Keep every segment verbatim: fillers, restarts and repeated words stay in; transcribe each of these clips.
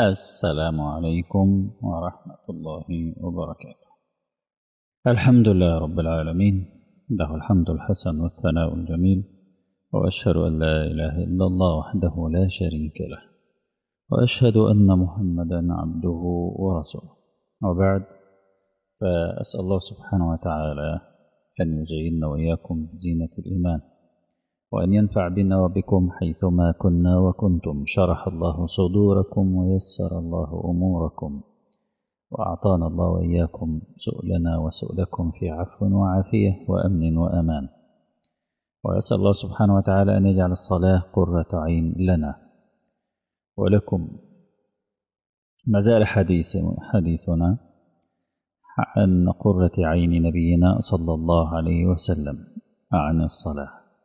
السلام عليكم ورحمة الله وبركاته. الحمد لله رب العالمين، له الحمد الحسن والثناء الجميل، وأشهد أن لا إله إلا الله وحده لا شريك له، وأشهد أن محمدا عبده ورسوله. وبعد، فأسأل الله سبحانه وتعالى أن يزيننا وإياكم بزينة الإيمان، وأن ينفع بنا وبكم حيثما كنا وكنتم. شرح الله صدوركم ويسر الله أموركم، وأعطانا الله وإياكم سؤلنا وسؤلكم في عفو وعافية وأمن وأمان. وأسأل الله سبحانه وتعالى أن يجعل الصلاة قرة عين لنا ولكم. ما زال حديث حديثنا عن قرة عين نبينا صلى الله عليه وسلم عن الصلاة،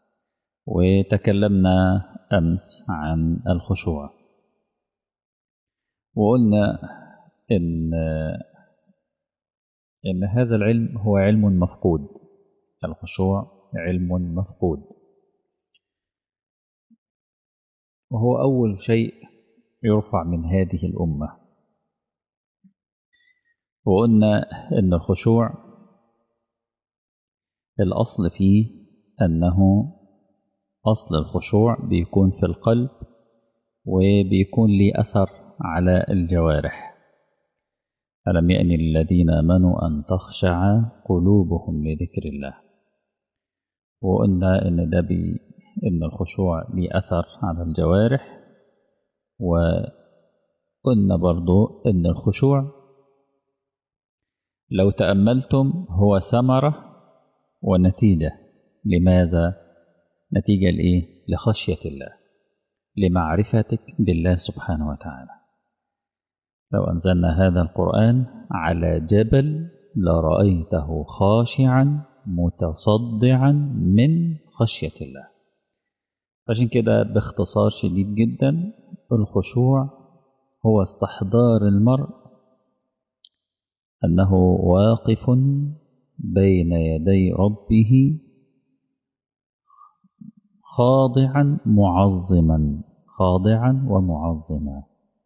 وتكلمنا أمس عن الخشوع، وقلنا إن إن هذا العلم هو علم مفقود. الخشوع علم مفقود، وهو أول شيء يرفع من هذه الأمة. وقلنا إن الخشوع الأصل فيه أنه أصل الخشوع بيكون في القلب، وبيكون لي أثر على الجوارح. ألم يأن للذين آمنوا أن تخشع قلوبهم لذكر الله. وقلنا إن ده بي إن الخشوع لي أثر على الجوارح. وقلنا برضو إن الخشوع لو تأملتم هو ثمرة ونتيجة. لماذا؟ نتيجة لإيه؟ لخشية الله، لمعرفتك بالله سبحانه وتعالى. لو أنزلنا هذا القرآن على جبل لرأيته خاشعا متصدعا من خشية الله. عشان كده باختصار شديد جدا، الخشوع هو استحضار المرء أنه واقف بين يدي ربه خاضعا معظما، خاضعا ومعظما.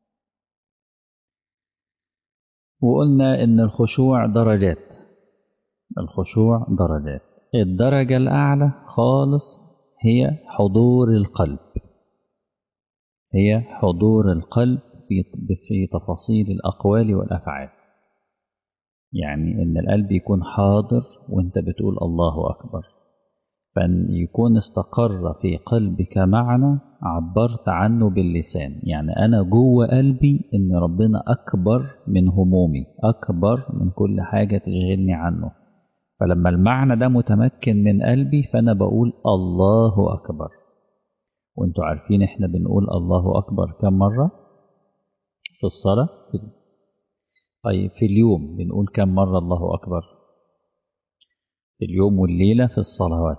وقلنا إن الخشوع درجات. الخشوع درجات. الدرجة الأعلى خالص هي حضور القلب، هي حضور القلب في في تفاصيل الأقوال والأفعال. يعني إن القلب يكون حاضر وإنت بتقول الله أكبر، فأن يكون استقر في قلبك معنى عبرت عنه باللسان. يعني أنا جوه قلبي إن ربنا أكبر من همومي، أكبر من كل حاجة تشغلني عنه. فلما المعنى ده متمكن من قلبي فأنا بقول الله أكبر. وانتوا عارفين احنا بنقول الله أكبر كم مرة في الصلاة؟ طيب في اليوم بنقول كم مرة الله أكبر؟ في اليوم والليلة في الصلوات.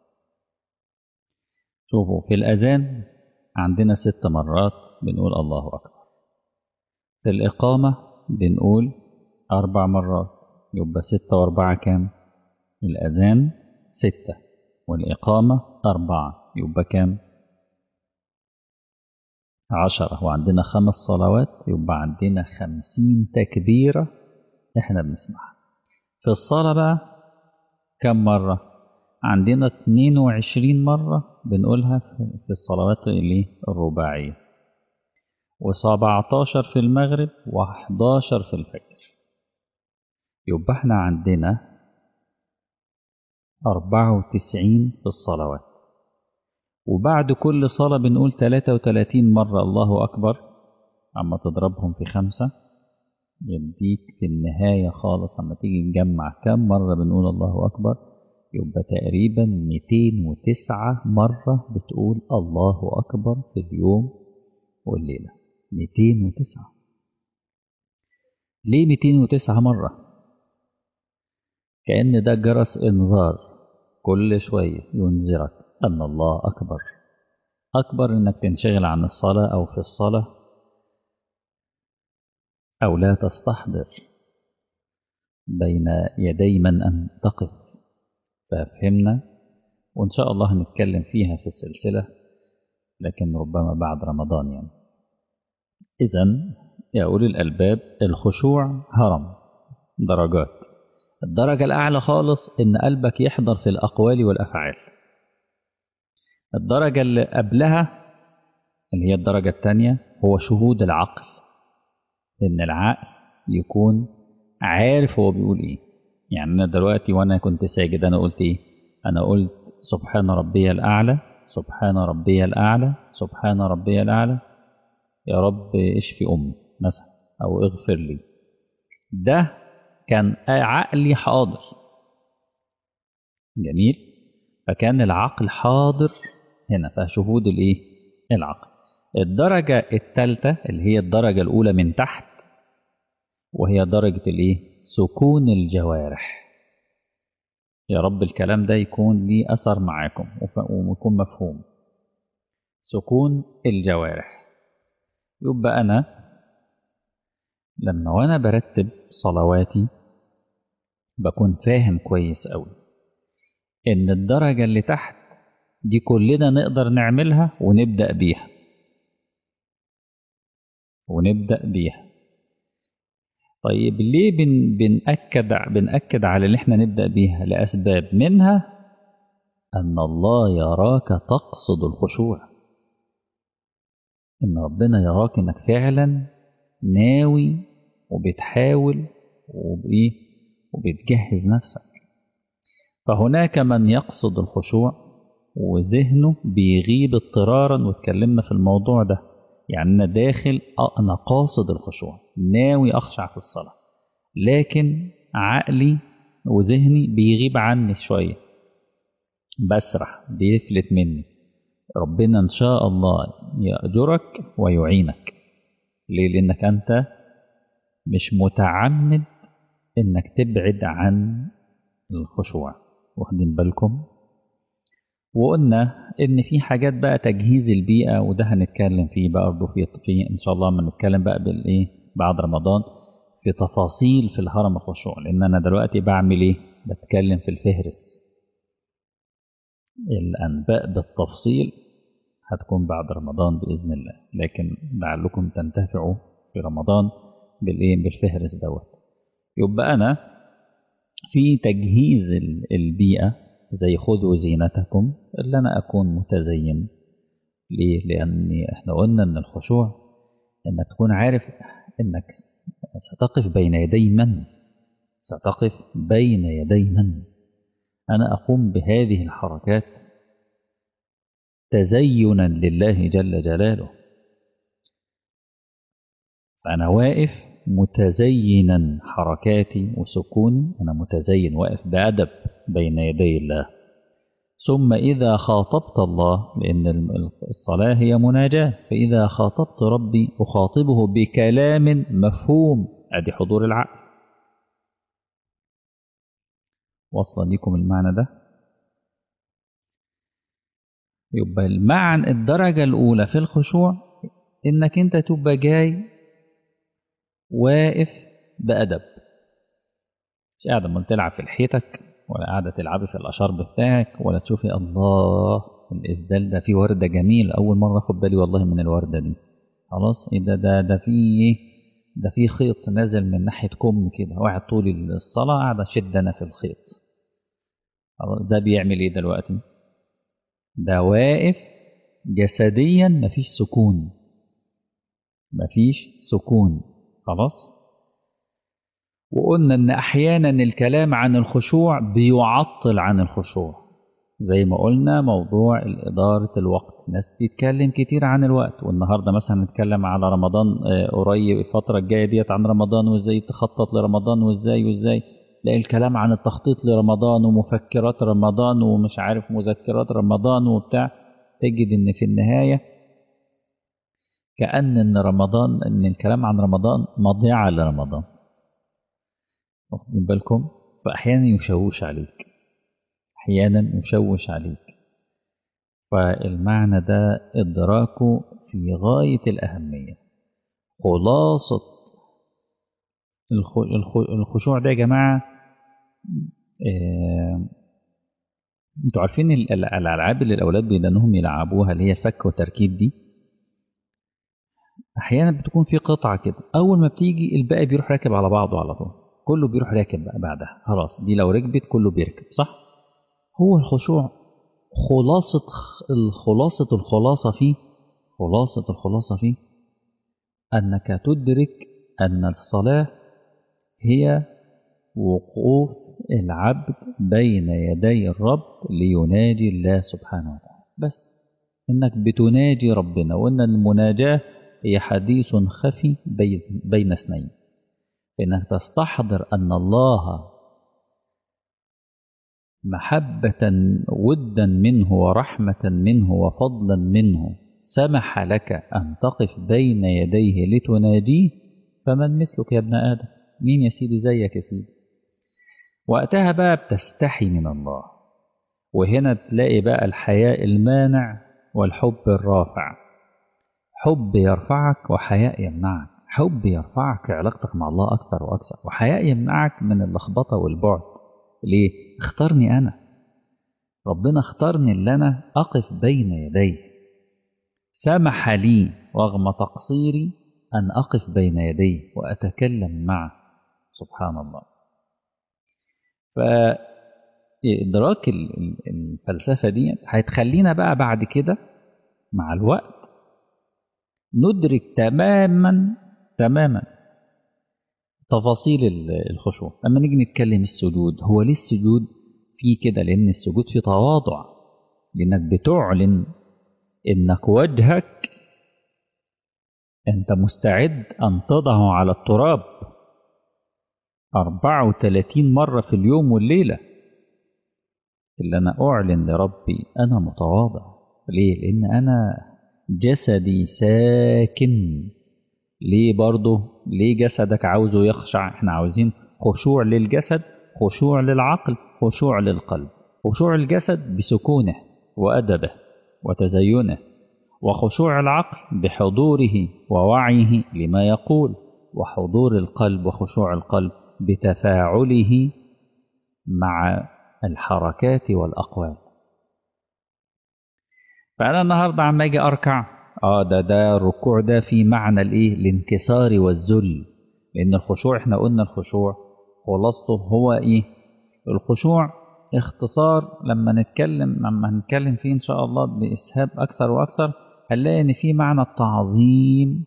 شوفوا، في الأذان عندنا ست مرات بنقول الله أكبر. في الإقامة بنقول أربع مرات، يبقى ستة وأربعة كام؟ الأذان ستة والإقامة أربعة، يبقى كام؟ عشرة. وعندنا خمس صلوات، يبقى عندنا خمسين تكبيرة إحنا بنسمعها. في الصلاة بقى كم مرة؟ عندنا اتنين وعشرين مرة بنقولها في الصلوات اللي الرباعية، وسبعتاشر في المغرب، وحداشر في الفجر. يبقى احنا عندنا أربعة وتسعين في الصلوات. وبعد كل صلاة بنقول تلاتة وتلاتين مرة الله أكبر. أما تضربهم في خمسة يديك في النهاية خالص، أما تيجي نجمع كم مرة بنقول الله أكبر، يبقى تقريبا مئتين وتسعة مرة بتقول الله أكبر في اليوم والليلة. مئتين وتسعة. ليه مئتين وتسعة مرة؟ كأن ده جرس إنذار كل شوية ينذرك أن الله أكبر. أكبر إنك تنشغل عن الصلاة أو في الصلاة، أو لا تستحضر بين يدي من أن تقف. ففهمنا، وإن شاء الله هنتكلم فيها في السلسلة، لكن ربما بعد رمضان يعني. إذن يا أولي الألباب الخشوع هرم درجات. الدرجة الأعلى خالص إن قلبك يحضر في الأقوال والأفعال. الدرجة اللي قبلها اللي هي الدرجة الثانية هو شهود العقل، إن العقل يكون عارف هو بيقول إيه. يعني أنا دلوقتي وأنا كنت ساجد أنا قلت إيه؟ أنا قلت سبحان ربي الأعلى، سبحان ربي الأعلى، سبحان ربي الأعلى، يا رب اشفي أمي مثلا أو اغفر لي. ده كان عقلي حاضر. جميل. فكان العقل حاضر هنا، فشهود الايه؟ العقل. الدرجة الثالثة اللي هي الدرجة الأولى من تحت، وهي درجة الايه؟ سكون الجوارح. يا رب الكلام ده يكون ليه أثر معاكم ويكون مفهوم. سكون الجوارح. يبقى أنا لما وأنا برتب صلواتي بكون فاهم كويس أوي إن الدرجة اللي تحت دي كلنا نقدر نعملها ونبدأ بيها ونبدأ بيها. طيب ليه بن بنأكد بنأكد على اللي احنا نبدأ بيها؟ لأسباب، منها أن الله يراك تقصد الخشوع، إن ربنا يراك إنك فعلا ناوي وبتحاول وبإيه وبتجهز نفسك. فهناك من يقصد الخشوع وذهنه بيغيب اضطرارا، واتكلمنا في الموضوع ده. يعني أنا داخل أنا قاصد الخشوع، ناوي أخشع في الصلاة، لكن عقلي وذهني بيغيب عني شوية، بسرح، بيفلت مني. ربنا إن شاء الله يأجرك ويعينك. ليه؟ لأنك أنت مش متعمد إنك تبعد عن الخشوع. واخدين بالكم؟ وقلنا إن في حاجات بقى تجهيز البيئة، وده هنتكلم فيه برضه في في إن شاء الله لما نتكلم بقى بالإيه بعد رمضان في تفاصيل في الهرم الخشوع. لأن أنا دلوقتي بعمل إيه؟ بتكلم في الفهرس. الأنباء بالتفصيل هتكون بعد رمضان بإذن الله، لكن لعلكم تنتفعوا في رمضان بالإيه؟ بالفهرس دوت. يبقى أنا في تجهيز البيئة زي خذوا زينتكم، اللي أنا أكون متزين. ليه؟ لأن إحنا قلنا إن الخشوع إنك تكون عارف إنك ستقف بين يدي من؟ ستقف بين يدي من؟ أنا أقوم بهذه الحركات تزينا لله جل جلاله. فأنا واقف متزينا، حركاتي وسكوني أنا متزين، واقف بأدب بين يدي الله. ثم إذا خاطبت الله، لأن الصلاة هي مناجاة، فإذا خاطبت ربي أخاطبه بكلام مفهوم، أدي حضور العقل. وصل لكم المعنى ده؟ يبقى المعنى الدرجة الأولى في الخشوع إنك أنت تبقى جاي واقف بأدب، مش قاعد عمال تلعب في لحيتك، ولا قاعدة تلعبي في الأشارب بتاعك، ولا تشوفي الله الإسدال ده فيه وردة جميل، أول مرة أخد بالي والله من الوردة دي. خلاص إيه ده ده ده فيه إيه؟ ده فيه خيط نازل من ناحية كم كده، واحد طول الصلاة قاعد أشد أنا في الخيط. ده بيعمل إيه دلوقتي؟ ده واقف جسديا مفيش سكون، مفيش سكون. خلاص. وقلنا ان احيانا الكلام عن الخشوع بيعطل عن الخشوع، زي ما قلنا موضوع إدارة الوقت. ناس تتكلم كتير عن الوقت، والنهاردة مثلا نتكلم على رمضان قريب، الفترة الجاية ديت عن رمضان وازاي تخطط لرمضان وازاي وازاي تلاقي الكلام عن التخطيط لرمضان ومفكرات رمضان ومش عارف مذكرات رمضان وبتاع. تجد ان في النهاية كأن ان رمضان ان الكلام عن رمضان مضيعة لرمضان. واخدين بالكم؟ فأحيانا يشوش عليك، أحيانا يشوش عليك. فالمعنى ده إدراكه في غاية الأهمية. خلاصة الخشوع ده يا جماعة، اه انتوا عارفين الألعاب اللي الأولاد بيدنهم يلعبوها اللي هي الفك وتركيب دي؟ أحيانا بتكون في قطعة كده، أول ما بتيجي الباقي بيروح راكب على بعضه على طول، كله بيروح راكب بقى بعدها، خلاص دي لو ركبت كله بيركب، صح؟ هو الخشوع خلاصة الخلاصة الخلاصة فيه خلاصة الخلاصة فيه أنك تدرك أن الصلاة هي وقوف العبد بين يدي الرب ليناجي الله سبحانه وتعالى، بس إنك بتناجي ربنا، وإن المناجاة هي حديث خفي بين, بين اثنين، إنك تستحضر أن الله محبة ودا منه ورحمة منه وفضلا منه سمح لك أن تقف بين يديه لتناجيه، فمن مثلك يا ابن آدم؟ مين يا سيدي زيك يا سيدي؟ وقتها بقى بتستحي من الله، وهنا تلاقي بقى الحياء المانع والحب الرافع. حب يرفعك وحياء يمنعك، حب يرفعك علاقتك مع الله أكثر وأكثر، وحياء يمنعك من اللخبطة والبعد. ليه؟ اختارني أنا، ربنا اختارني اللي أنا أقف بين يديه، سمح لي رغم تقصيري أن أقف بين يديه وأتكلم معه، سبحان الله. فإدراك الفلسفة دي هتخلينا بقى بعد كده مع الوقت ندرك تماما تماما تفاصيل الخشوع. لما نيجي نتكلم السجود، هو ليه السجود فيه كده؟ لأن السجود فيه تواضع، لأنك بتعلن إنك وجهك أنت مستعد أن تضعه على التراب أربعة وثلاثين مرة في اليوم والليلة، اللي أنا أعلن لربي أنا متواضع. ليه؟ لأن أنا جسدي ساكن. ليه برضه؟ ليه جسدك عاوزه يخشع؟ احنا عاوزين خشوع للجسد، خشوع للعقل، خشوع للقلب. خشوع الجسد بسكونه وأدبه وتزينه، وخشوع العقل بحضوره ووعيه لما يقول، وحضور القلب وخشوع القلب بتفاعله مع الحركات والأقوال. فأنا النهاردة عم أجي أركع، آه ده ده الركوع ده في معنى الإيه؟ الانكسار والذل. لأن الخشوع إحنا قلنا الخشوع خلاصته هو إيه؟ الخشوع اختصار، لما نتكلم لما هنتكلم فيه إن شاء الله بإسهاب أكثر وأكثر، هنلاقي إن في معنى التعظيم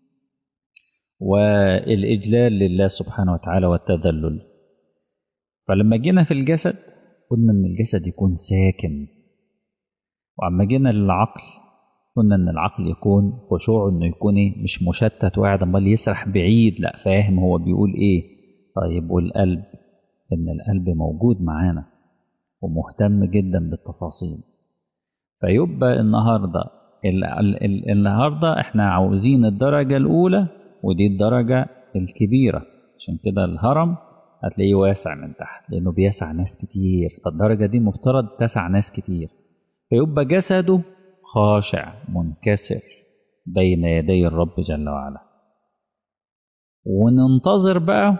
والإجلال لله سبحانه وتعالى والتذلل. فلما جينا في الجسد قلنا إن الجسد يكون ساكن، وعما جينا للعقل قلنا إن العقل يكون خشوع إنه يكون إيه؟ مش مشتت وقاعد عمال يسرح بعيد، لا فاهم هو بيقول إيه. طيب والقلب؟ إن القلب موجود معانا ومهتم جدا بالتفاصيل. فيبقى النهارده ال ال ال النهارده احنا عاوزين الدرجة الأولى، ودي الدرجة الكبيرة، عشان كده الهرم هتلاقيه واسع من تحت لأنه بيسع ناس كتير، فالدرجة دي مفترض تسع ناس كتير. فيبقى جسده خاشع منكسر بين يدي الرب جل وعلا. وننتظر بقى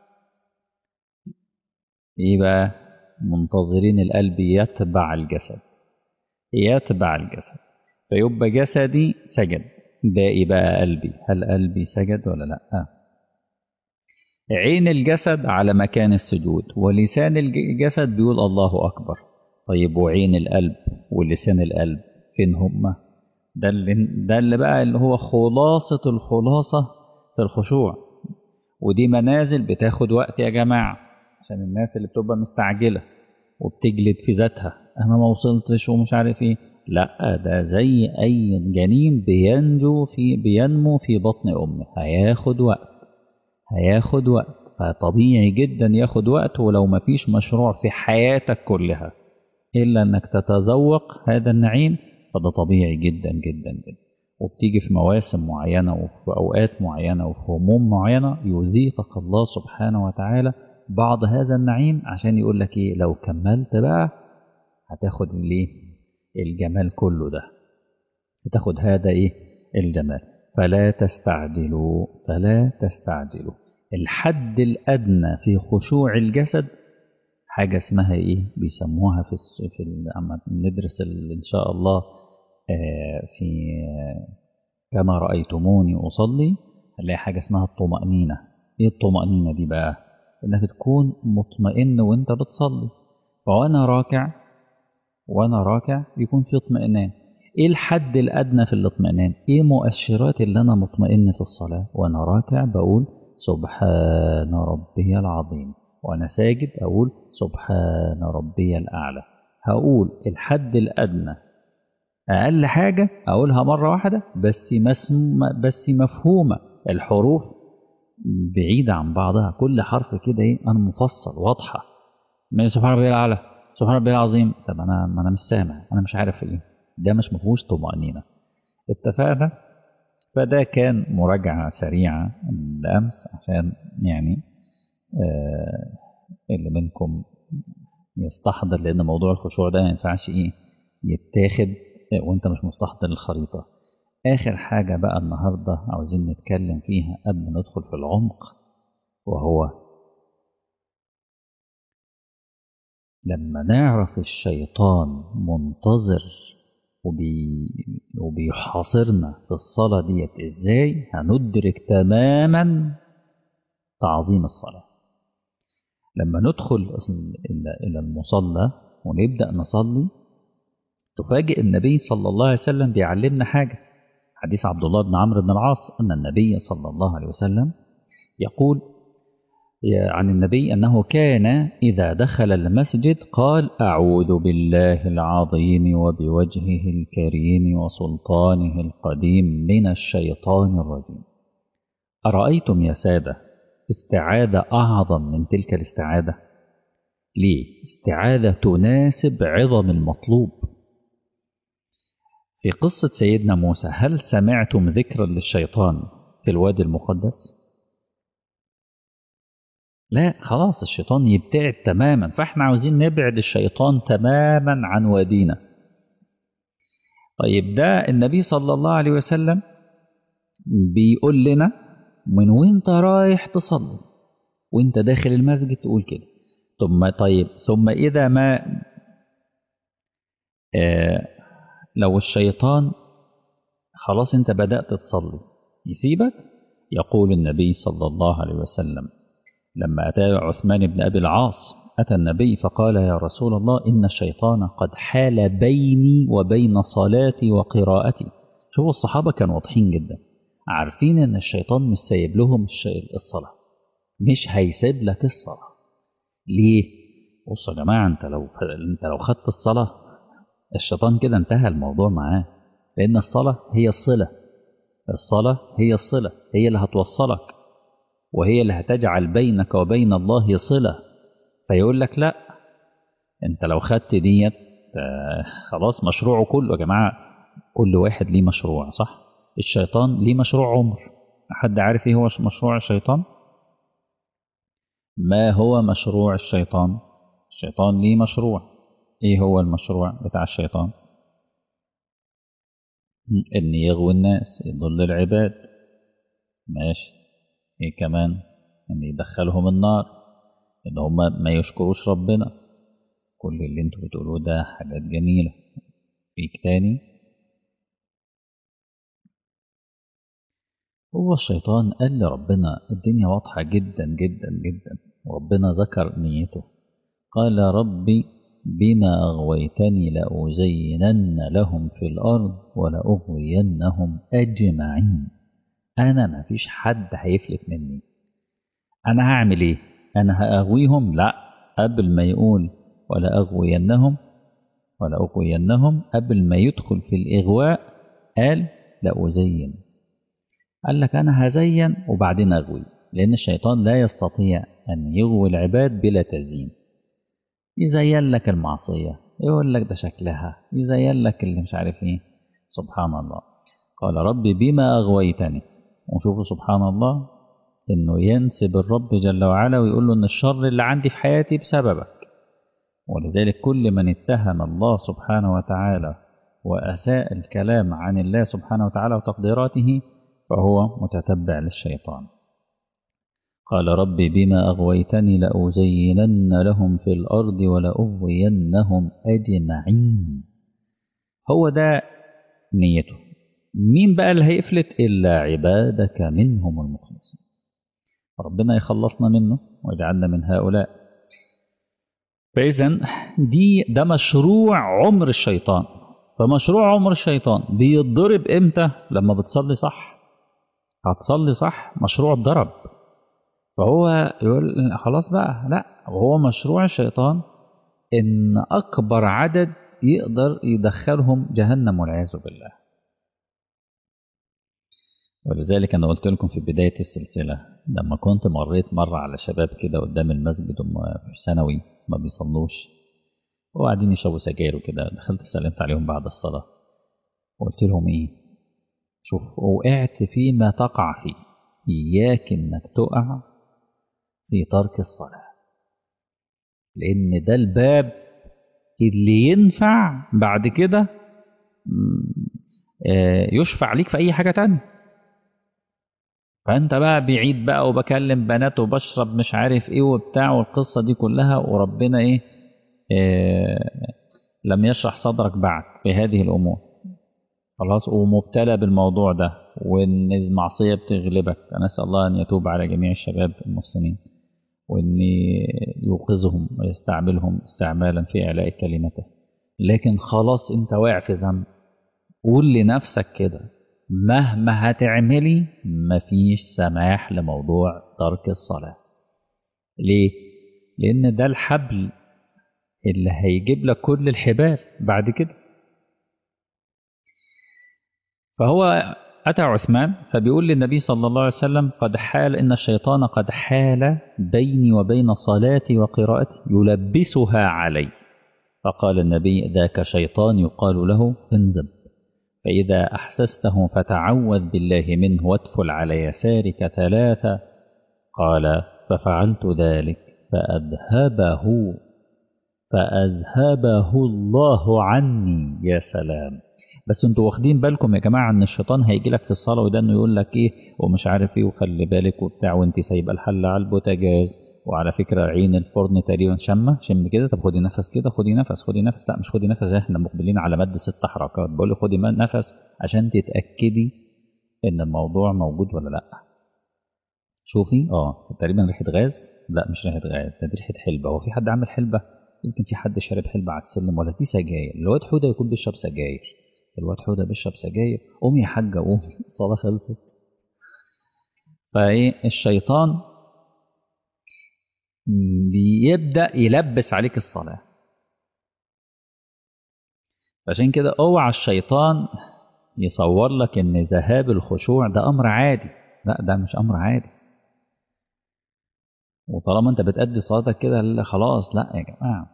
ايه بقى؟ منتظرين القلب يتبع الجسد، يتبع الجسد. فيبقى جسدي سجد، باقي بقى قلبي، هل قلبي سجد ولا لا؟ عين الجسد على مكان السجود، ولسان الجسد بيقول الله أكبر. طيب وعين القلب ولسان القلب فين هما؟ ده اللي, ده اللي بقى اللي هو خلاصة الخلاصة في الخشوع. ودي منازل بتاخد وقت يا جماعة، عشان الناس اللي بتبقى مستعجلة وبتجلد في ذاتها، أنا ما وصلتش ومش عارف إيه. لا، ده زي أي جنين بينجو في بينمو في بطن أمه، هياخد وقت هياخد وقت فطبيعي جدا ياخد وقت. ولو ما فيش مشروع في حياتك كلها إلا أنك تتذوق هذا النعيم، فده طبيعي جدا جدا جدا. وبتيجي في مواسم معينة وفي أوقات معينة وفي هموم معينة يذيقك الله سبحانه وتعالى بعض هذا النعيم، عشان يقول لك إيه؟ لو كملت بقى هتاخد ليه الجمال كله ده، هتاخد هذا إيه؟ الجمال. فلا تستعجلوا فلا تستعجلوا. الحد الأدنى في خشوع الجسد حاجة اسمها إيه؟ بيسموها في في لما ندرس إن شاء الله في كما رأيتموني أصلي، هنلاقي حاجة اسمها الطمأنينة. إيه الطمأنينة دي بقى؟ إنك تكون مطمئن وإنت بتصلي. فوأنا راكع وأنا راكع يكون في اطمئنان. إيه الحد الأدنى في الاطمئنان؟ إيه مؤشرات اللي أنا مطمئن في الصلاة؟ وأنا راكع بقول سبحان ربي العظيم، وأنا ساجد أقول سبحان ربي الأعلى. هقول الحد الأدنى، أقل حاجة أقولها مرة واحدة بس مسم بس مفهومة، الحروف بعيدة عن بعضها، كل حرف كده إيه أنا مفصل واضحة. من سبحان ربي الأعلى، سبحان ربي العظيم. طب أنا ما أنا مش سامع، أنا مش عارف إيه ده، مش مفهوش طمأنينة. اتفقنا؟ فده كان مراجعة سريعة لأمس عشان يعني آه اللي منكم يستحضر، لأن موضوع الخشوع ده ما ينفعش إيه يتاخد وأنت مش مستحضر الخريطة. آخر حاجة بقى النهاردة عاوزين نتكلم فيها قبل ما ندخل في العمق، وهو لما نعرف الشيطان منتظر وبي... وبيحاصرنا في الصلاة ديت ازاي هندرك تماما تعظيم الصلاة. لما ندخل إلى المصلى ونبدأ نصلي، تفاجئ النبي صلى الله عليه وسلم بيعلمنا حاجة. حديث عبد الله بن عمرو بن العاص أن النبي صلى الله عليه وسلم يقول عن النبي أنه كان إذا دخل المسجد قال أعوذ بالله العظيم وبوجهه الكريم وسلطانه القديم من الشيطان الرجيم. أرأيتم يا سادة استعاذة أعظم من تلك الاستعاذة؟ ليه؟ استعاذة تناسب عظم المطلوب. في قصة سيدنا موسى هل سمعتم ذكرا للشيطان في الوادي المقدس؟ لا، خلاص الشيطان يبتعد تماما، فاحنا عاوزين نبعد الشيطان تماما عن وادينا. طيب ده النبي صلى الله عليه وسلم بيقول لنا من وانت رايح تصلي وانت داخل المسجد تقول كده. ثم طيب ثم إذا ما آه لو الشيطان خلاص انت بدأت تصلي يسيبك، يقول النبي صلى الله عليه وسلم لما أتى عثمان بن أبي العاص أتى النبي فقال يا رسول الله إن الشيطان قد حال بيني وبين صلاتي وقراءتي. شوفوا الصحابة كانوا واضحين جدا، عارفين إن الشيطان مش سايب لهم الصلاة، مش هيسيب لك الصلاة. ليه؟ بصوا يا جماعة، أنت لو أنت لو خدت الصلاة الشيطان كده انتهى الموضوع معاه، لأن الصلاة هي الصلة، الصلاة هي الصلة، هي اللي هتوصلك وهي اللي هتجعل بينك وبين الله صلة. فيقول لك لا، انت لو خدت ديت خلاص مشروعه كله. يا جماعة كل واحد ليه مشروع، صح؟ الشيطان ليه مشروع عمر. حد عارف ايه هو مشروع الشيطان؟ ما هو مشروع الشيطان؟ الشيطان ليه مشروع. ايه هو المشروع بتاع الشيطان؟ ان يغوي الناس، يضل العباد. ماشي. ايه كمان؟ ان يدخلهم النار، ان هم ما يشكروش ربنا. كل اللي انتوا بتقولوه ده حاجات جميلة. فيك تاني؟ هو الشيطان قال لربنا الدنيا واضحة جدا جدا جدا، وربنا ذكر نيته قال ربي بما أغويتني لأزينن لهم في الأرض ولأغوينهم أجمعين. أنا ما فيش حد هيفلت مني. أنا هعمل إيه؟ أنا هأغويهم؟ لا، قبل ما يقول ولا أغوينهم ولا أغوينهم قبل ما يدخل في الإغواء قال لأزين. قال لك أنا هزين وبعدين أغوي، لأن الشيطان لا يستطيع أن يغوي العباد بلا تزيين. يزين لك المعصية، يقول لك ده شكلها، يزين لك اللي مش عارف إيه. سبحان الله. قال ربي بما أغويتني. وشوفوا سبحان الله إنه ينسب الرب جل وعلا ويقول له إن الشر اللي عندي في حياتي بسببك. ولذلك كل من اتهم الله سبحانه وتعالى وأساء الكلام عن الله سبحانه وتعالى وتقديراته فهو متتبع للشيطان. قال ربي بما أغويتني لأزينن لهم في الأرض ولأغوينهم أجمعين. هو ده نيته. مين بقى اللي هيفلت؟ إلا عبادك منهم المخلصين. ربنا يخلصنا منه ويجعلنا من هؤلاء. فإذا دي ده مشروع عمر الشيطان. فمشروع عمر الشيطان بيتضرب إمتى؟ لما بتصلي صح. هتصلي صح، مشروع اتضرب. فهو يقول خلاص بقى لا، وهو مشروع الشيطان إن أكبر عدد يقدر يدخلهم جهنم والعياذ بالله. ولذلك أنا قلت لكم في بداية السلسلة لما كنت مريت مرة على شباب كده قدام المسجد هم في ثانوي ما بيصلوش وقاعدين يشربوا سجاير وكده، دخلت سلمت عليهم بعد الصلاة وقلت لهم إيه؟ شوف، وقعت فيما تقع فيه، إياك إنك تقع في ترك الصلاة، لأن ده الباب اللي ينفع بعد كده يشفع ليك في أي حاجة تانية. فأنت بقى بعيد بقى وبكلم بنات وبشرب مش عارف إيه وبتاع والقصة دي كلها، وربنا إيه, إيه لم يشرح صدرك بعد في هذه الأمور خلاص، ومبتلى بالموضوع ده وإن المعصية بتغلبك. نسأل الله أن يتوب على جميع الشباب المسلمين وإن يوقظهم ويستعملهم استعمالا في إعلاء كلمته. لكن خلاص أنت واقع في ذنب، قول لنفسك كده مهما هتعملي مفيش سماح لموضوع ترك الصلاة. ليه؟ لأن ده الحبل اللي هيجيب لك كل الحبال بعد كده. فهو أتى عثمان فبيقول للنبي صلى الله عليه وسلم قد حال إن الشيطان قد حال بيني وبين صلاتي وقراءتي يلبسها علي. فقال النبي ذاك شيطان يقال له انزب، فإذا أحسسته فتعوذ بالله منه وادفل على يسارك ثلاثة. قال ففعلت ذلك فأذهبه فأذهبه الله عني. يا سلام. بس انتوا واخدين بالكم يا جماعة ان الشيطان هيجي لك في الصلاة وده انه يقول لك ايه ومش عارف ايه وخلي بالك وبتاع وانت سايبه الحلة على البوتاجاز، وعلى فكرة عين الفرن تقريبا شمة شم كده، طب خدي نفس كده، خدي نفس خدي نفس لا مش خدي نفس، احنا مقبلين على مد ست حركات، بقول لك خدي نفس عشان تتأكدي ان الموضوع موجود ولا لا. شوفي اه تقريبا ريحة غاز، لا مش ريحة غاز، ده ريحة حلبة. هو في حد عامل حلبة؟ يمكن في حد شارب حلبة على السلم، ولا دي سجاير. الواد حودة يكون بيشرب سجاير، الواد حودة بيشرب سجاير. قومي يا حاجة قومي، الصلاة خلصت. فايه الشيطان بيبدأ يلبس عليك الصلاة. عشان كده اوعى الشيطان يصور لك ان ذهاب الخشوع ده امر عادي. لا ده مش امر عادي، وطالما انت بتأدي صلاتك كده خلاص لا يا جماعة.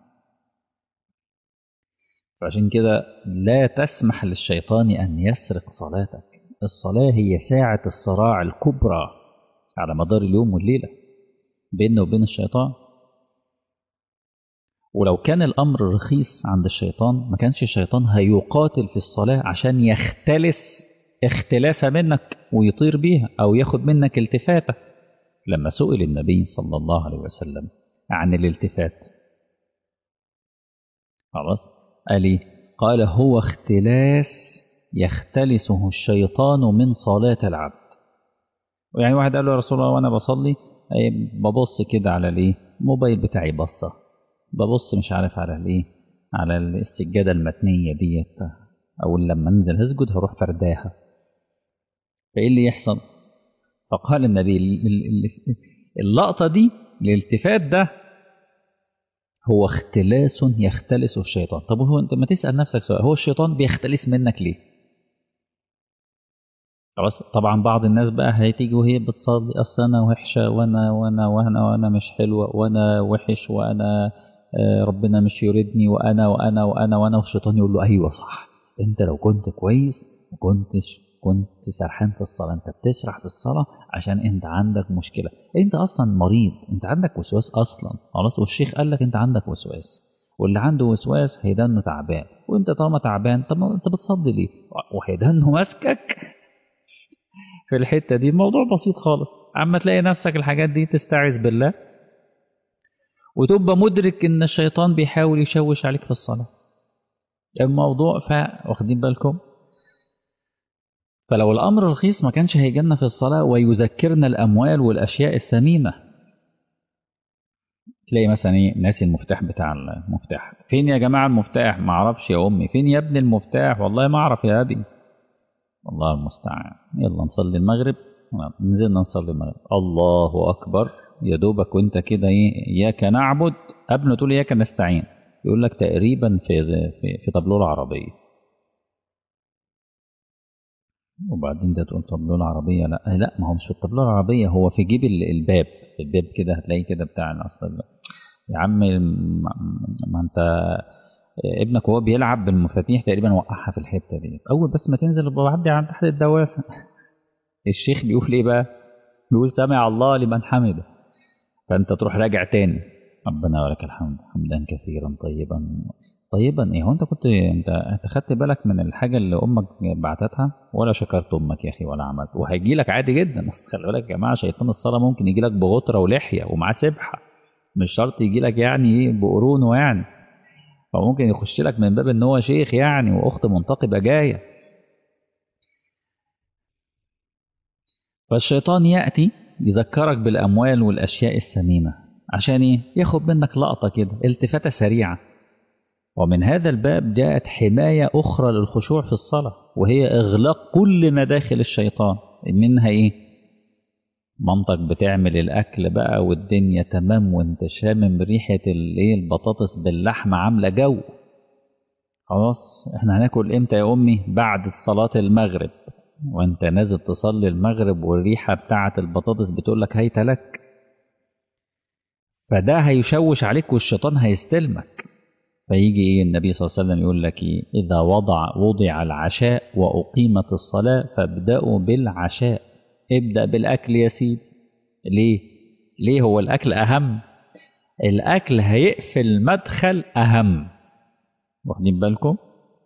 فعشان كده لا تسمح للشيطان أن يسرق صلاتك. الصلاة هي ساعة الصراع الكبرى على مدار اليوم والليلة بيننا وبين الشيطان. ولو كان الأمر رخيص عند الشيطان ما كانش الشيطان هيقاتل في الصلاة عشان يختلس اختلاسة منك ويطير بيها أو ياخد منك التفاتة. لما سئل النبي صلى الله عليه وسلم عن الالتفات خلاص قال إيه؟ قال هو اختلاس يختلسه الشيطان من صلاة العبد. يعني واحد قال له يا رسول الله وانا بصلي ببص كده على الايه الموبايل بتاعي بصة، ببص مش عارف على الايه على السجادة المتنية ديت، او لما انزل هسجد هروح فرداها، فايه اللي يحصل؟ فقال النبي اللقطة دي الالتفات ده هو اختلاس يختلسه الشيطان. طب هو انت ما تسأل نفسك سؤال، هو الشيطان بيختلس منك ليه؟ خلاص طبعا بعض الناس بقى هتيجي وهي بتصلي اصل انا وحشه وانا وانا وانا وانا مش حلوه وانا وحش وانا آه ربنا مش يريدني وانا وانا وانا وانا والشيطان يقول له ايوه صح، انت لو كنت كويس ما كنتش كنت سرحان في الصلاه، انت بتسرح في الصلاه عشان انت عندك مشكله، انت اصلا مريض، انت عندك وسواس اصلا خلاص، والشيخ قال لك انت عندك وسواس، واللي عنده وسواس هيدانه تعبان، وانت طالما تعبان طب انت بتصلي ليه؟ وهيدانه ماسكك في الحتة دي. الموضوع بسيط خالص، عما تلاقي نفسك الحاجات دي تستعذ بالله وتبقى مدرك ان الشيطان بيحاول يشوش عليك في الصلاة. الموضوع ف واخدين بالكم فلو الأمر رخيص ما كانش هيجينا في الصلاة ويذكرنا الأموال والأشياء الثمينة. تلاقي مثلا ايه ناسي المفتاح بتاع المفتاح، فين يا جماعة المفتاح؟ ما اعرفش يا أمي. فين يا ابني المفتاح؟ والله ما أعرف يا أبي. الله المستعان. يلا نصلي المغرب. نزلنا نصلي المغرب، الله أكبر، يا دوبك وانت كده ايه إياك نعبد قبل ما تقول إياك نستعين، يقول لك تقريبا في في, في طابلوه العربية. وبعدين ده تقول طابلوه العربية، لا لا ما هو مش في الطابلوه العربية، هو في جيب الباب، في الباب كده هتلاقيه كده بتاع الأصل. يا عم ما ما انت ابنك وهو بيلعب بالمفاتيح تقريبا وقعها في الحته دي، اول بس ما تنزل بعدي عند تحت الدواسه. الشيخ بيقول ايه بقى؟ بيقول سمع الله لمن حمده، فانت تروح راجع تاني ربنا ولك الحمد حمدا كثيرا طيبا. طيبا ايه؟ هو انت كنت انت انت خدت بالك من الحاجه اللي امك بعتتها ولا شكرت امك يا اخي ولا عملت؟ وهيجي لك عادي جدا، بس خلي بالك يا جماعه شيطان الصلاه ممكن يجي لك بغطره ولحيه ومعاه سبحه، مش شرط يجي لك يعني ايه بقرونه يعني، او ممكن يخش لك من باب ان هو شيخ يعني واخت منتقبه جايه. فالشيطان ياتي يذكرك بالاموال والاشياء الثمينه عشان ايه؟ ياخد منك لقطه كده، التفاته سريعه. ومن هذا الباب جاءت حمايه اخرى للخشوع في الصلاه، وهي اغلاق كل مداخل الشيطان. منها ايه؟ مامتك بتعمل الاكل بقى والدنيا تمام وانت شامم ريحه الايه البطاطس باللحمه عامله جو، خلاص احنا هناكل امتى يا امي؟ بعد صلاة المغرب. وانت نازل تصلي المغرب والريحة بتاعة البطاطس بتقولك هيت لك. فده هيشوش عليك والشيطان هيستلمك. فيجي ايه النبي صلى الله عليه وسلم يقول لك ايه؟ اذا وضع وضع العشاء واقيمت الصلاة فابدأوا بالعشاء. ابدأ بالاكل يا سيدي. ليه؟ ليه هو الاكل اهم؟ الاكل هيقفل مدخل اهم، واخدين بالكم؟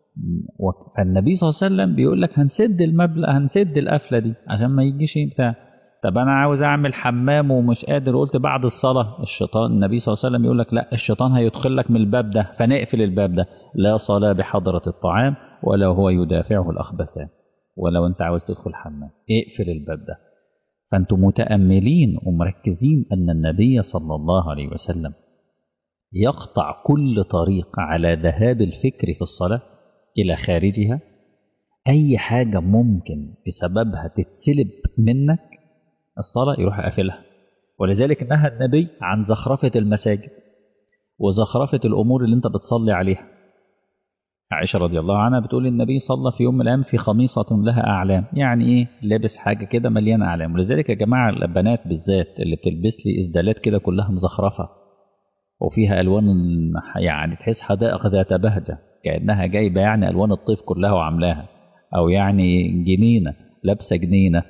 فالنبي صلى الله عليه وسلم بيقول لك هنسد المبلغ، هنسد القفله دي عشان ما يجيش بتاع. طب انا عاوز اعمل حمام ومش قادر، قلت بعد الصلاه. الشيطان النبي صلى الله عليه وسلم يقول لك لا، الشيطان هيدخل لك من الباب ده، فنقفل الباب ده. لا صلاه بحضره الطعام ولا هو يدافعه الاخبثان. ولو انت عاوز تدخل حمام اقفل الباب ده. فانتم متاملين ومركزين ان النبي صلى الله عليه وسلم يقطع كل طريق على ذهاب الفكر في الصلاه إلى خارجها. أي حاجة ممكن بسببها تتسلب منك الصلاة يروح قافلها. ولذلك نهى النبي عن زخرفة المساجد وزخرفة الأمور اللي أنت بتصلي عليها. عائشة رضي الله عنها بتقول النبي صلى في يوم من الأيام في خميصة لها أعلام، يعني إيه؟ لابس حاجة كده مليانة أعلام. ولذلك يا جماعة البنات بالذات اللي بتلبس لي إسدالات كده كلها مزخرفة وفيها ألوان، يعني تحس حدائق ذات بهجة كأنها جايبة يعني ألوان الطيف كلها وعاملاها، أو يعني جنينة لابسة جنينة.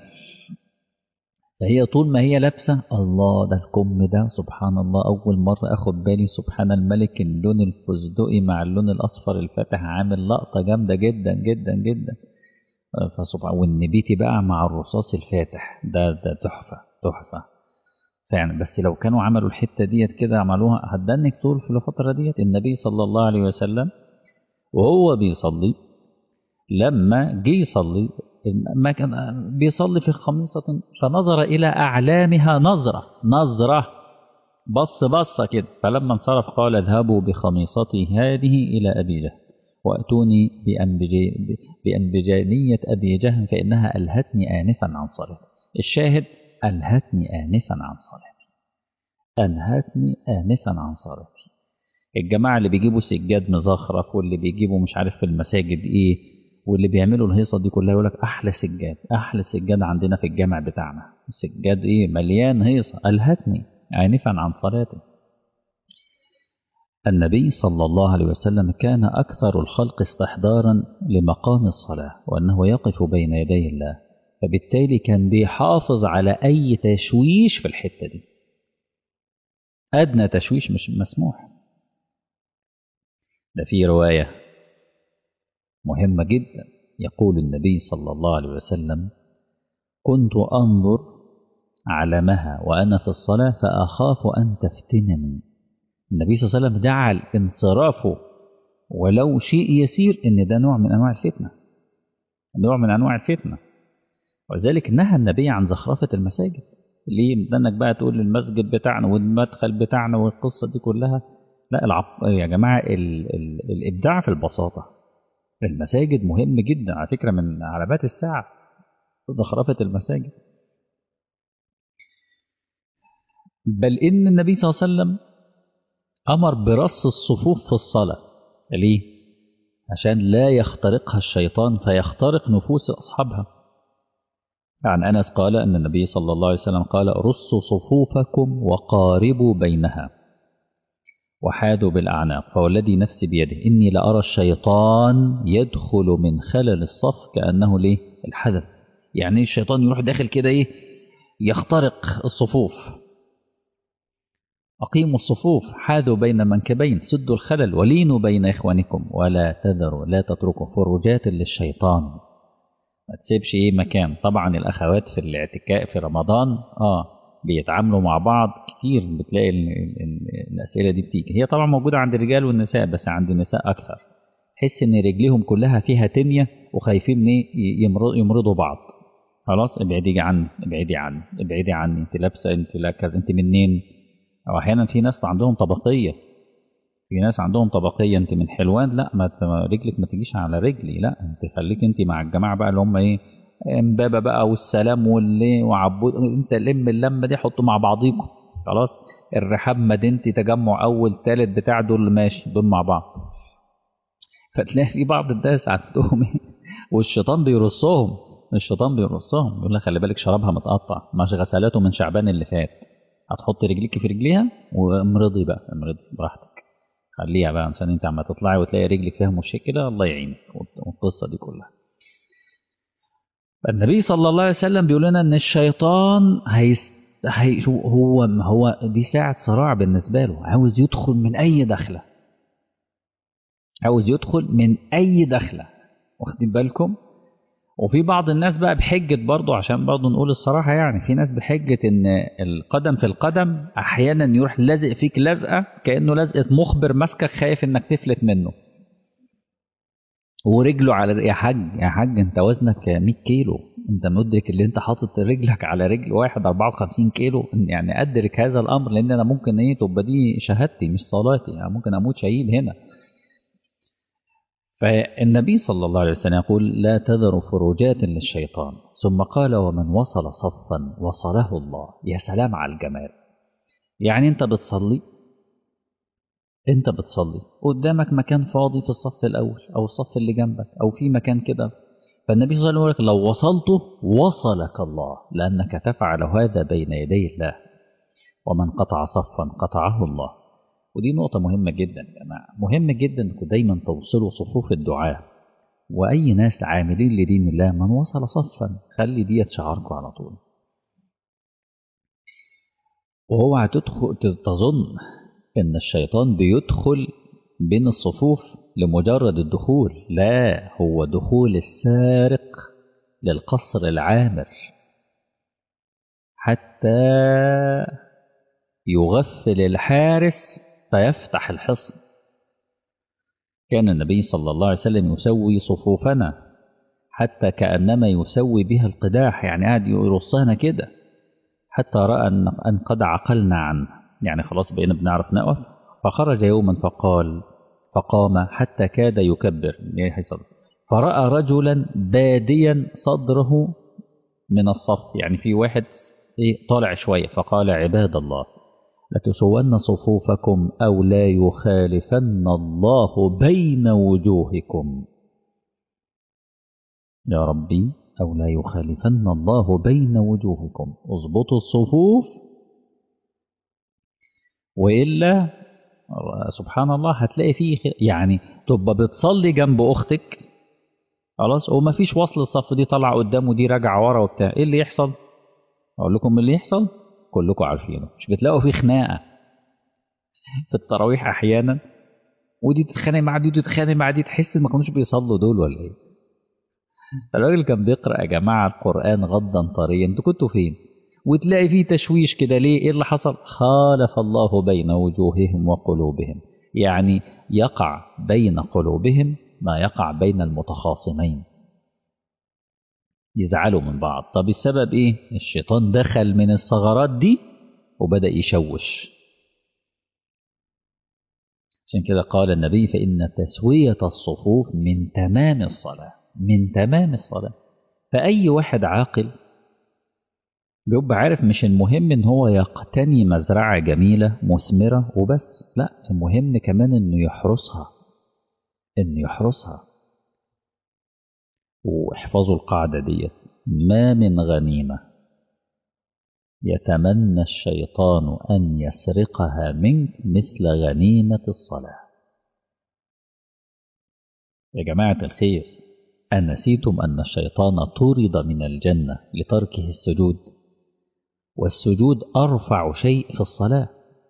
فهي طول ما هي لابسة، الله ده الكم ده سبحان الله، أول مرة أخد بالي سبحان الملك، اللون الفستقي مع اللون الأصفر الفاتح عامل لقطة جامدة جدا جدا جدا. فسبحان، والنبيتي بقى مع الرصاص الفاتح ده ده تحفة تحفة فعلا. بس لو كانوا عملوا الحتة ديت كده عملوها هتدنك طول في الفترة ديت. النبي صلى الله عليه وسلم وهو بيصلي لما جه يصلي ما كان بيصلي في خميصة، فنظر إلى أعلامها نظرة نظرة بص بصة كده. فلما انصرف قال اذهبوا بخميصتي هذه إلى أبي جهل وأتوني بأنبجي بأنبجانية أبي جهل فإنها ألهتني آنفا عن صلاتي. الشاهد ألهتني آنفا عن صلاتي، ألهتني آنفا عن صلاتي. الجماعة اللي بيجيبوا سجاد مزخرف واللي بيجيبوا مش عارف في المساجد إيه واللي بيعملوا الهيصة دي كلها يقول لك أحلى سجاد، أحلى سجاد عندنا في الجامع بتاعنا سجاد إيه مليان هيصة، ألهتني آنفا عن صلاتي. النبي صلى الله عليه وسلم كان أكثر الخلق استحضارا لمقام الصلاة وأنه يقف بين يدي الله، فبالتالي كان بيحافظ على أي تشويش في الحتة دي. أدنى تشويش مش مسموح. ده في رواية مهمة جدا يقول النبي صلى الله عليه وسلم كنت أنظر علمها وأنا في الصلاة فأخاف أن تفتنني. النبي صلى الله عليه وسلم جعل انصرافه ولو شيء يسير إن ده نوع من أنواع الفتنة، نوع من أنواع الفتنة. ولذلك نهى النبي عن زخرفة المساجد. ليه؟ لأنك بقى تقول المسجد بتاعنا والمدخل بتاعنا والقصة دي كلها. لا العب يا جماعة، ال... ال... الإبداع في البساطة. المساجد مهم جدا على فكرة، من علامات الساعة زخرفة المساجد. بل إن النبي صلى الله عليه وسلم أمر برص الصفوف في الصلاة. ليه؟ عشان لا يخترقها الشيطان فيخترق نفوس أصحابها. عن أنس قال أن النبي صلى الله عليه وسلم قال: رصوا صفوفكم وقاربوا بينها وحادوا بالأعناق، فوالذي نفسي بيده إني لأرى الشيطان يدخل من خلل الصف كأنه ليه الحدث. يعني الشيطان يروح داخل كده إيه، يخترق الصفوف. أقيموا الصفوف، حاذوا بين منكبين، سدوا الخلل، ولينوا بين إخوانكم، ولا تذروا، لا تتركوا فرجات للشيطان. ما تسيبش إيه مكان. طبعا الأخوات في الاعتكاف في رمضان آه بيتعاملوا مع بعض كتير، بتلاقي ال ال ال الأسئلة دي بتيجي. هي طبعا موجودة عند الرجال والنساء، بس عند النساء أكثر. تحس إن رجليهم كلها فيها تنية وخايفين من يمرضوا بعض. خلاص ابعدي عني، ابعدي عني، ابعدي عني، انت لابسه، انت لا كذا، انت منين؟ او احيانا في ناس عندهم طبقيه، في ناس عندهم طبقيه، انت من حلوان، لا ما رجلك ما تجيش على رجلي، لا انت خليك انت مع الجماعه بقى اللي هم ايه، امبابه بقى والسلام واللي وعبود، انت لم اللمه دي حطوا مع بعضيكم. خلاص الرحاب مدينتي تجمع اول ثالث بتاع دول ماشي، دول مع بعض. فتلاقي في بعض الناس عندهم ايه، والشيطان بيرصهم، الشيطان بيرصهم يقول لك خلي بالك شرابها متقطع، مش غسلاته من شعبان اللي فات، هتحط رجليك في رجليها وامرضي بقى، امرضي براحتك، خليها بقى عشان انت عم تطلعي وتلاقي رجلك فيها مشكله، الله يعينك والقصه دي كلها. النبي صلى الله عليه وسلم بيقول لنا ان الشيطان هيست... هي هو هو دي ساعه صراع بالنسبه له، عاوز يدخل من اي دخله، عاوز يدخل من اي دخله، واخدين بالكم؟ وفي بعض الناس بقى بحجة برضو، عشان برضو نقول الصراحة، يعني في ناس بحجة ان القدم في القدم احيانا يروح لازق فيك لزقة كأنه لزقة مخبر ماسكك خايف انك تفلت منه، ورجله على يا حاج يا حاج انت وزنك مية كيلو، انت مدرك اللي انت حاطط رجلك على رجل واحد أربعة وخمسين كيلو، يعني ادرك هذا الامر، لان انا ممكن ايه تبقى دي شهادتي مش صلاتي، يعني ممكن اموت شهيد هنا. فالنبي صلى الله عليه وسلم يقول لا تذروا فروجات للشيطان، ثم قال ومن وصل صفا وصله الله. يا سلام على الجمال. يعني انت بتصلي، انت بتصلي قدامك مكان فاضي في الصف الاول او الصف اللي جنبك او في مكان كده، فالنبي صلى الله عليه وسلم يقول لك لو وصلته وصلك الله، لانك تفعل هذا بين يدي الله، ومن قطع صفا قطعه الله. ودي نقطة مهمة جدا يا جماعة، مهم جدا انكم دايما توصلوا صفوف الدعاء وأي ناس عاملين لدين الله، من وصل صفا، خلي ديت شعاركم على طول. وهو هتدخل تظن إن الشيطان بيدخل بين الصفوف لمجرد الدخول، لا، هو دخول السارق للقصر العامر حتى يغفل الحارس فيفتح الحصن. كان النبي صلى الله عليه وسلم يسوي صفوفنا حتى كأنما يسوي بها القداح، يعني قاعد يرصنا كده حتى رأى أن قد عقلنا عنه، يعني خلاص بقينا بنعرف نقف. فخرج يوما فقال فقام حتى كاد يكبر، فرأى رجلا باديا صدره من الصف، يعني في واحد طالع شوية، فقال عباد الله لتسون صفوفكم أو لا يخالفن الله بين وجوهكم، يا ربي أو لا يخالفن الله بين وجوهكم، اضبطوا الصفوف وإلا سبحان الله هتلاقي فيه، يعني تبقى بتصلي جنب أختك خلاص وما فيش وصل الصف، دي طالعة قدام ودي راجعة ورا وبتاع، إيه اللي يحصل؟ أقول لكم اللي يحصل كلكم عارفينه، مش بتلاقوا فيه خناقة في التراويح أحيانا، ودي تتخانق مع دي ودي تتخانق مع دي، تحس ما كانوش بيصلوا دول ولا إيه؟ الراجل كان بيقرأ يا جماعة القرآن غضا طريا، انتوا كنتوا فين؟ وتلاقي فيه تشويش كده، ليه؟ ايه اللي حصل؟ خالف الله بين وجوههم وقلوبهم، يعني يقع بين قلوبهم ما يقع بين المتخاصمين. يزعلوا من بعض. طب السبب ايه؟ الشيطان دخل من الثغرات دي وبدأ يشوش. عشان كده قال النبي فإن تسوية الصفوف من تمام الصلاة، من تمام الصلاة. فأي واحد عاقل بيبقى عارف مش المهم ان هو يقتني مزرعة جميلة مثمرة وبس، لا، المهم كمان انه يحرسها، انه يحرسها. واحفظوا القاعدة ديت: ما من غنيمة يتمنى الشيطان أن يسرقها منك مثل غنيمة الصلاة. يا جماعة الخير، أنسيتم أن الشيطان طرد من الجنة لتركه السجود؟ والسجود أرفع شيء في الصلاة.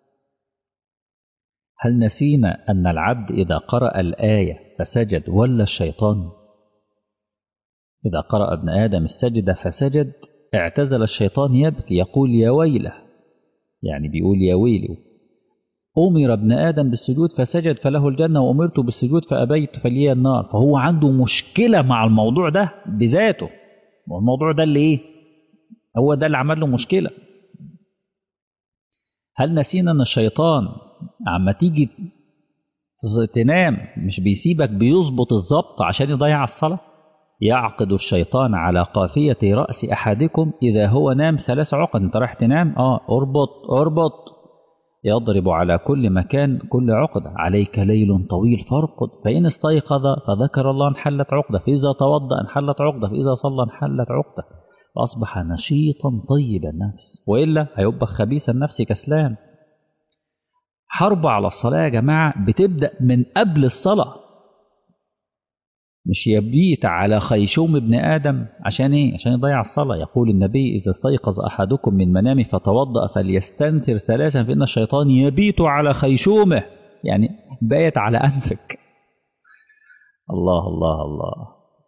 هل نسينا أن العبد إذا قرأ الآية فسجد ولا الشيطان؟ إذا قرأ ابن آدم السجدة فسجد اعتزل الشيطان يبكي يقول يا ويله، يعني بيقول يا ويلي. أمر ابن آدم بالسجود فسجد فله الجنة، وأمرت بالسجود فأبيت فلي النار. فهو عنده مشكلة مع الموضوع ده بذاته، والموضوع ده اللي إيه؟ هو ده اللي عمل له مشكلة. هل نسينا أن الشيطان عما تيجي تنام مش بيسيبك، بيظبط الظبط عشان يضيع الصلاة؟ يعقد الشيطان على قافية رأس أحدكم إذا هو نام ثلاث عقد. أنت رايح تنام، آه اربط اربط، يضرب على كل مكان كل عقدة. عليك ليل طويل فارقد، فإن استيقظ فذكر الله انحلت عقدة، فإذا توضأ انحلت عقدة، فإذا صلى انحلت عقدة، فأصبح نشيطا طيب النفس، وإلا هيبقى خبيث النفس كسلان. حرب على الصلاة يا جماعة بتبدأ من قبل الصلاة، مش يبيت على خيشوم ابن آدم عشان إيه؟ عشان يضيع الصلاة. يقول النبي إذا استيقظ أحدكم من منامه فتوضأ فليستنثر ثلاثا فإن الشيطان يبيت على خيشومه، يعني بايت على أنفك. الله الله الله.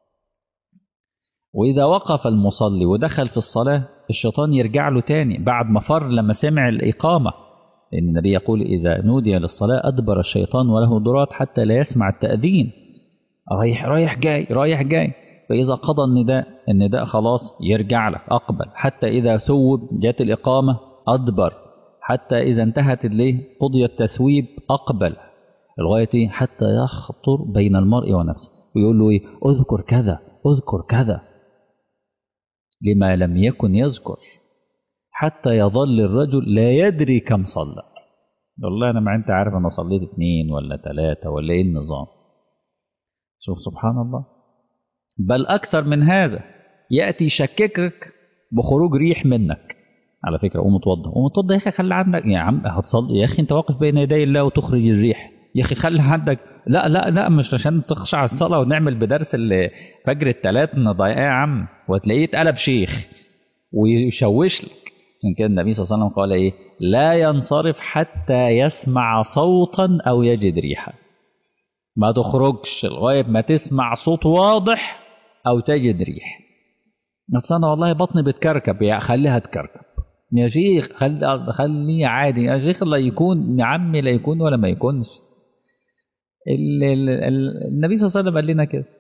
وإذا وقف المصلي ودخل في الصلاة الشيطان يرجع له تاني بعد ما فر لما سمع الإقامة، لأن النبي يقول إذا نودي للصلاة أدبر الشيطان وله ضرات حتى لا يسمع التأذين. رايح رايح جاي رايح جاي، فإذا قضى النداء النداء خلاص يرجع لك أقبل، حتى إذا ثوب جات الإقامة أدبر، حتى إذا انتهت الليل قضي التثويب أقبل، لغاية حتى يخطر بين المرء ونفسه ويقول له إيه؟ أذكر كذا أذكر كذا، لما لم يكن يذكر، حتى يظل الرجل لا يدري كم صلى. والله أنا ما أنت عارف أنا صليت اثنين ولا ثلاثة ولا إيه النظام. شوف سبحان الله. بل أكثر من هذا، يأتي يشككك بخروج ريح منك. على فكرة قوم اتوضى قوم اتوضى يا أخي، خلي عندك يا عم هتصلي يا أخي، أنت واقف بين يدي الله وتخرج الريح يا أخي، خلي عندك. لا لا لا، مش عشان تخشع الصلاة ونعمل بدرس فجر الثلاث نضيع يا عم، وتلاقيه اتقلب شيخ ويشوش لك. عشان كده النبي صلى الله عليه وسلم قال إيه؟ لا ينصرف حتى يسمع صوتا أو يجد ريحا. ما تخرجش لغاية ما تسمع صوت واضح أو تجد ريح. بس أنا والله بطني بتكركب، يا خليها تكركب يا شيخ، خلي خليه عادي يا شيخ، لا يكون يا عمي، لا يكون ولا ما يكونش. ال ال ال النبي صلى الله عليه وسلم قال لنا كده.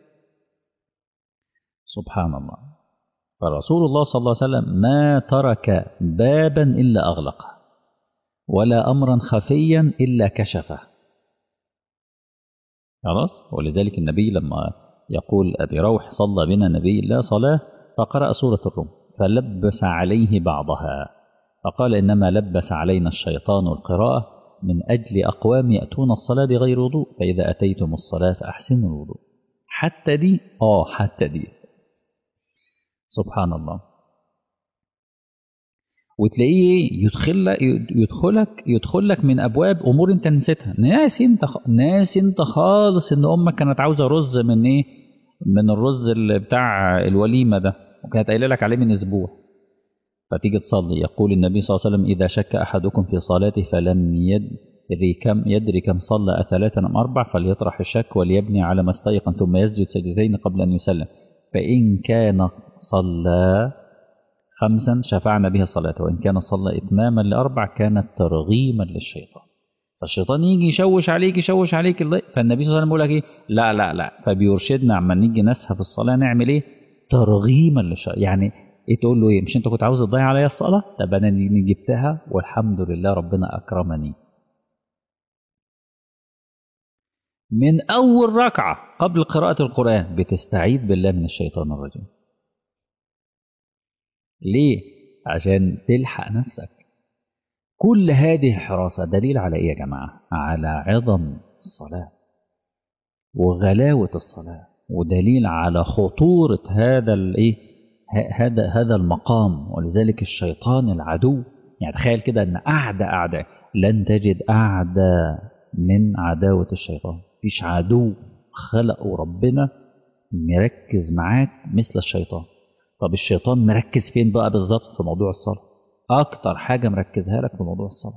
سبحان الله. فرسول الله صلى الله عليه وسلم ما ترك بابا إلا أغلقه، ولا أمرا خفيا إلا كشفه. خلاص. ولذلك النبي لما يقول أبي روح صلى بنا نبي الله صلاة فقرأ سورة الروم فلبس عليه بعضها، فقال إنما لبس علينا الشيطان القراءة من أجل أقوام يأتون الصلاة بغير وضوء، فإذا أتيتم الصلاة فأحسنوا الوضوء. حتى دي آه حتى دي. سبحان الله. وتلاقيه يدخل يدخلك يدخلك من أبواب أمور أنت نسيتها، ناس أنت ناس أنت خالص إن أمك كانت عاوزة رز من إيه؟ من الرز اللي بتاع الوليمة ده، وكانت قايله لك عليه من أسبوع، فتيجي تصلي. يقول النبي صلى الله عليه وسلم إذا شك أحدكم في صلاته فلم يدري كم يدري كم صلى أثلاثا أم أربع فليطرح الشك وليبني على ما استيقن ثم يسجد سجدتين قبل أن يسلم، فإن كان صلى خمسا شفعنا بها الصلاة، وإن كان صلى إتماما لأربع كانت ترغيما للشيطان. فالشيطان يجي يشوش عليك يشوش عليك، فالنبي صلى الله عليه وسلم يقول لك إيه؟ لا لا لا، فبيرشدنا عما نيجي نسهى في الصلاة نعمل إيه؟ ترغيما للشيطان. يعني ايه؟ تقول له ايه؟ مش انت كنت عاوز تضيع عليا الصلاه؟ طب انا جبتها والحمد لله ربنا اكرمني. من اول ركعه قبل قراءه القران بتستعيذ بالله من الشيطان الرجيم. ليه؟ عشان تلحق نفسك. كل هذه الحراسه دليل على ايه يا جماعه؟ على عظم الصلاه وغلاوه الصلاه، ودليل على خطوره هذا الايه، هذا هذا المقام. ولذلك الشيطان العدو، يعني تخيل كده ان اعدى اعداء، لن تجد اعدى من عداوه الشيطان. مفيش عدو خلقه ربنا مركز معاك مثل الشيطان. طب الشيطان مركز فين بقى بالظبط؟ في موضوع الصلاه. اكتر حاجه مركزها لك في موضوع الصلاه.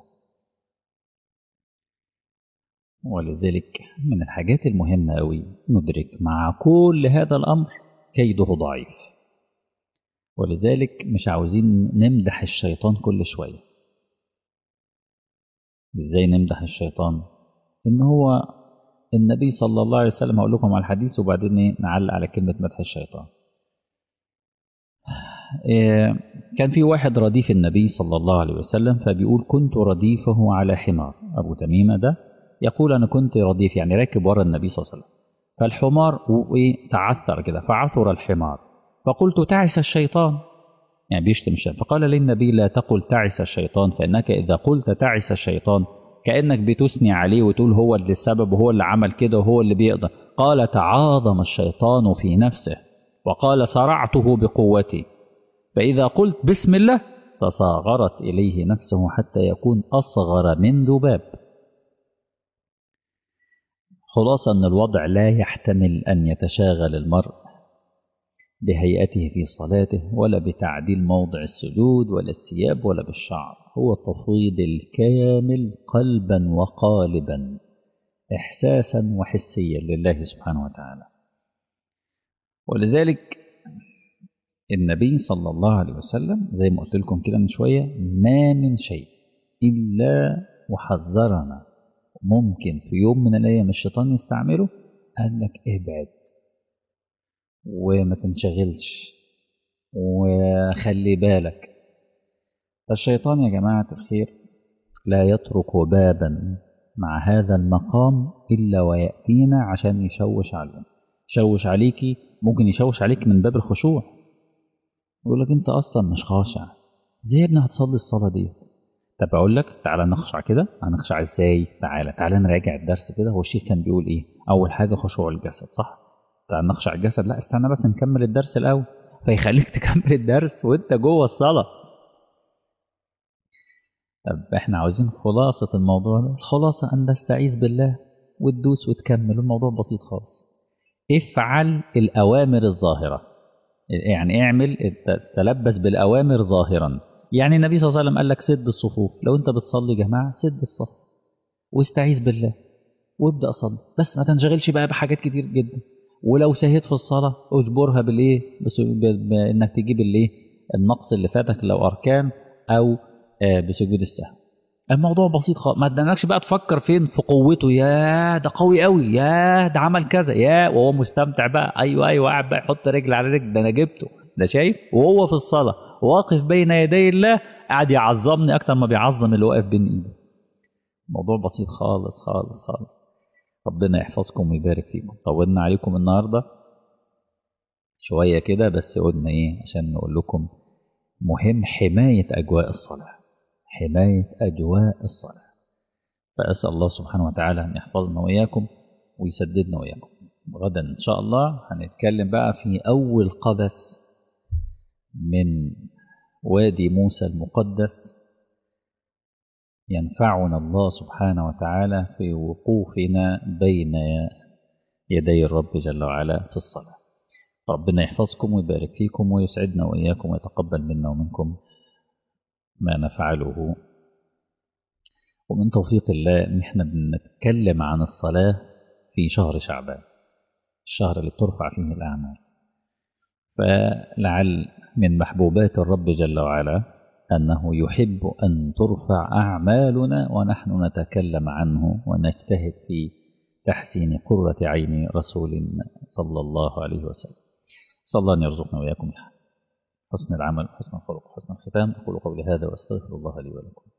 ولذلك من الحاجات المهمه قوي ندرك مع كل هذا الامر كيده ضعيف. ولذلك مش عاوزين نمدح الشيطان كل شويه. ازاي نمدح الشيطان؟ ان هو النبي صلى الله عليه وسلم، هقول لكم على الحديث وبعدين ايه نعلق على كلمه مدح الشيطان. إيه، كان في واحد رديف النبي صلى الله عليه وسلم، فبيقول كنت رديفه على حمار. ابو تميمه ده يقول انا كنت رديف، يعني راكب ورا النبي صلى الله عليه وسلم. فالحمار وايه تعثر كده، فعثر الحمار، فقلت تعس الشيطان، يعني بيشتم الشيطان. فقال لي النبي لا تقل تعس الشيطان، فإنك إذا قلت تعس الشيطان كأنك بتثني عليه وتقول هو اللي السبب وهو اللي عمل كده وهو اللي بيقدر. قال تعاظم الشيطان في نفسه وقال صرعته بقوتي، فإذا قلت بسم الله تصاغرت إليه نفسه حتى يكون أصغر من ذباب. خلاصة أن الوضع لا يحتمل أن يتشاغل المرء بهيئته في صلاته، ولا بتعديل موضع السجود ولا الثياب ولا بالشعر. هو التفويض الكامل قلبا وقالبا، إحساسا وحسيا لله سبحانه وتعالى. ولذلك النبي صلى الله عليه وسلم زي ما قلت لكم كده من شوية، ما من شيء إلا وحذرنا ممكن في يوم من الأيام الشيطان يستعمله. قال لك ابعد وما تنشغلش وخلي بالك. فالشيطان يا جماعة الخير لا يترك بابا مع هذا المقام إلا ويأتينا عشان يشوش علينا. يشوش عليكي، ممكن يشوش عليك من باب الخشوع، يقول لك انت اصلا مش خاشع، زي ابني هتصلي الصلاة دي. طب اقول لك تعالى نخشع كده. هنخشع ازاي؟ تعالى تعالى نراجع الدرس كده. هو الشيخ كان بيقول ايه؟ اول حاجة خشوع الجسد، صح؟ تعالى نخشع الجسد. لا استنى بس نكمل الدرس الاول. فيخليك تكمل الدرس وانت جوه الصلاة. طب احنا عاوزين خلاصة الموضوع ده. الخلاصة ان نستعيذ بالله وتدوس وتكمل. الموضوع بسيط خالص. افعل الأوامر الظاهرة، يعني اعمل، تلبس بالأوامر ظاهرا. يعني النبي صلى الله عليه وسلم قال لك سد الصفوف. لو انت بتصلي جماعة سد الصف واستعيذ بالله وابدأ صلي، بس ما تنشغلش بقى بحاجات كتير جدا. ولو سهيت في الصلاة اجبرها بالايه؟ بانك تجيب الايه؟ النقص اللي فاتك لو أركان أو بسجود السهو. الموضوع بسيط خالص. ما تدنكش بقى تفكر فين في قوته، يا ده قوي قوي، يا ده عمل كذا، يا وهو مستمتع بقى. ايوه ايوه قاعد بقى يحط رجل على رجل، ده انا جبته، ده شايف وهو في الصلاه واقف بين يدي الله قاعد يعظمني اكتر ما بيعظم اللي واقف بين ايده. موضوع بسيط خالص خالص خالص. ربنا يحفظكم ويبارك فيكم. طولنا عليكم النهارده شويه كده، بس قلنا ايه عشان نقول لكم مهم حمايه اجواء الصلاه، حمايه اجواء الصلاه. فأسأل الله سبحانه وتعالى أن يحفظنا وإياكم ويسددنا وإياكم. غدا إن شاء الله هنتكلم بقى في أول قبس من وادي موسى المقدس ينفعنا الله سبحانه وتعالى في وقوفنا بين يدي الرب جل وعلا في الصلاة. ربنا يحفظكم ويبارك فيكم ويسعدنا وإياكم ويتقبل منا ومنكم ما نفعله. ومن توفيق الله ان احنا بنتكلم عن الصلاة في شهر شعبان، الشهر اللي بترفع فيه الأعمال. فلعل من محبوبات الرب جل وعلا أنه يحب أن ترفع أعمالنا ونحن نتكلم عنه ونجتهد في تحسين قرة عين رسول صلى الله عليه وسلم. صلى الله أن يرزقنا وإياكم حسن العمل، حسن الخلق، حسن الختام. أقول قولي هذا وأستغفر الله لي ولكم.